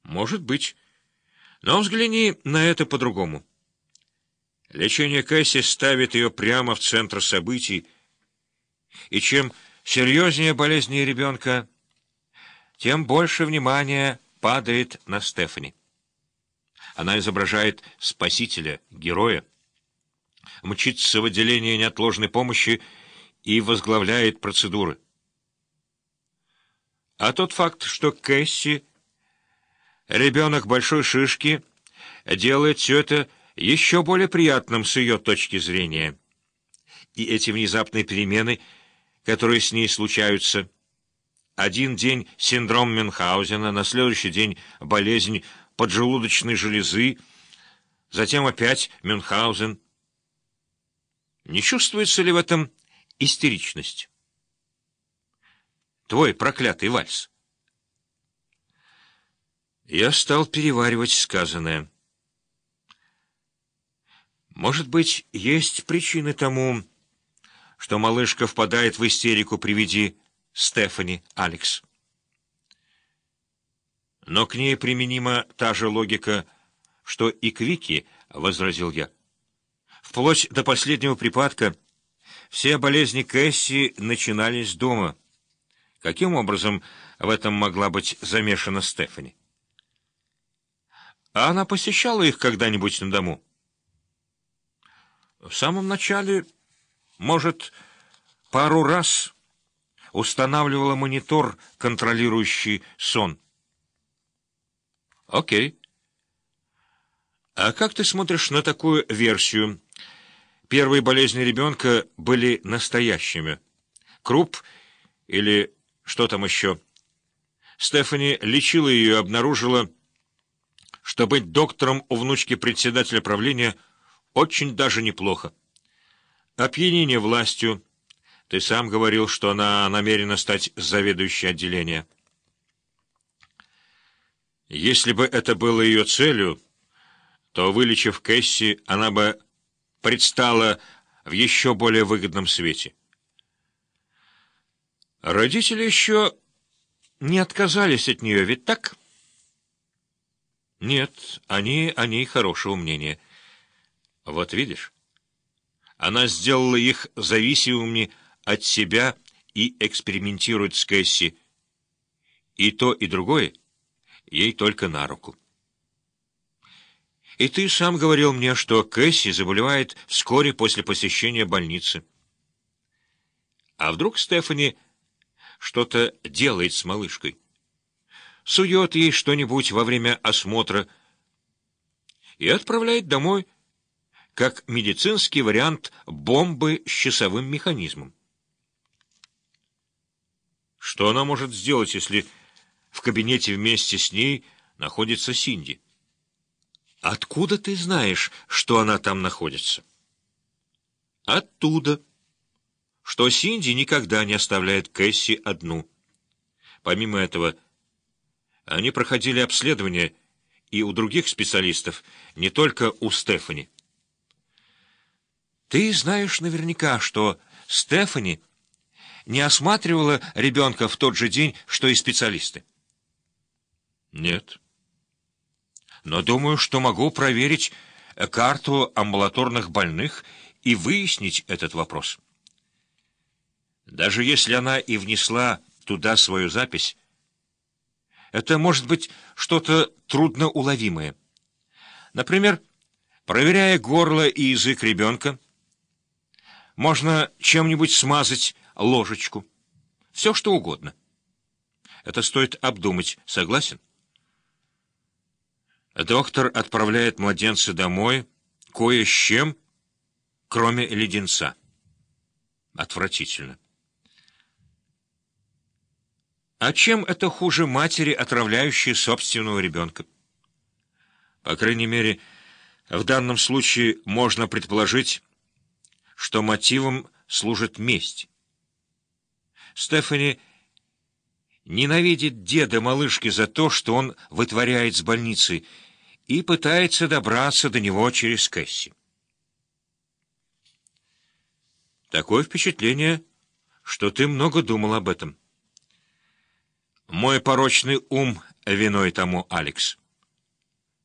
Может быть. Но взгляни на это по-другому. Лечение Кэсси ставит ее прямо в центр событий, и чем серьезнее болезнь ребенка, тем больше внимания падает на Стефани. Она изображает спасителя, героя, мчится в отделение неотложной помощи и возглавляет процедуры. А тот факт, что Кэсси, ребенок большой шишки, делает все это еще более приятным с ее точки зрения. И эти внезапные перемены, которые с ней случаются. Один день синдром Мюнхгаузена, на следующий день болезнь поджелудочной железы, затем опять Мюнхгаузен. Не чувствуется ли в этом истеричность? Твой проклятый вальс. Я стал переваривать сказанное. Может быть, есть причины тому, что малышка впадает в истерику при виде Стефани, Алекс. Но к ней применима та же логика, что и к Вике, — возразил я. Вплоть до последнего припадка все болезни Кэсси начинались дома. Каким образом в этом могла быть замешана Стефани? А она посещала их когда-нибудь на дому? В самом начале, может, пару раз устанавливала монитор, контролирующий сон. Окей. А как ты смотришь на такую версию? Первые болезни ребенка были настоящими. Круп или что там еще? Стефани лечила ее и обнаружила, что быть доктором у внучки председателя правления очень даже неплохо. Опьянение властью. Ты сам говорил, что она намерена стать заведующей отделения. Если бы это было ее целью, то, вылечив Кэсси, она бы предстала в еще более выгодном свете. Родители еще не отказались от нее, ведь так? Нет, они о ней хорошего мнения. Вот видишь, она сделала их зависимыми от себя и экспериментирует с Кэсси. И то, и другое ей только на руку. И ты сам говорил мне, что Кэсси заболевает вскоре после посещения больницы. А вдруг Стефани что-то делает с малышкой? Сует ей что-нибудь во время осмотра и отправляет домой, как медицинский вариант бомбы с часовым механизмом. Что она может сделать, если в кабинете вместе с ней находится Синди? Откуда ты знаешь, что она там находится? Оттуда, что Синди никогда не оставляет Кэсси одну. Помимо этого, они проходили обследование и у других специалистов, не только у Стефани. Ты знаешь наверняка, что Стефани не осматривала ребенка в тот же день, что и специалисты. Нет. Но думаю, что могу проверить карту амбулаторных больных и выяснить этот вопрос. Даже если она и внесла туда свою запись, это может быть что-то трудноуловимое. Например, проверяя горло и язык ребенка, можно чем-нибудь смазать ложечку. Все, что угодно. Это стоит обдумать, согласен? Доктор отправляет младенца домой кое с чем, кроме леденца. Отвратительно. А чем это хуже матери, отравляющей собственного ребенка? По крайней мере, в данном случае можно предположить, что мотивом служит месть. Стефани ненавидит деда малышки за то, что он вытворяет с больницей, и пытается добраться до него через Кэсси. Такое впечатление, что ты много думал об этом. Мой порочный ум виной тому Алекс.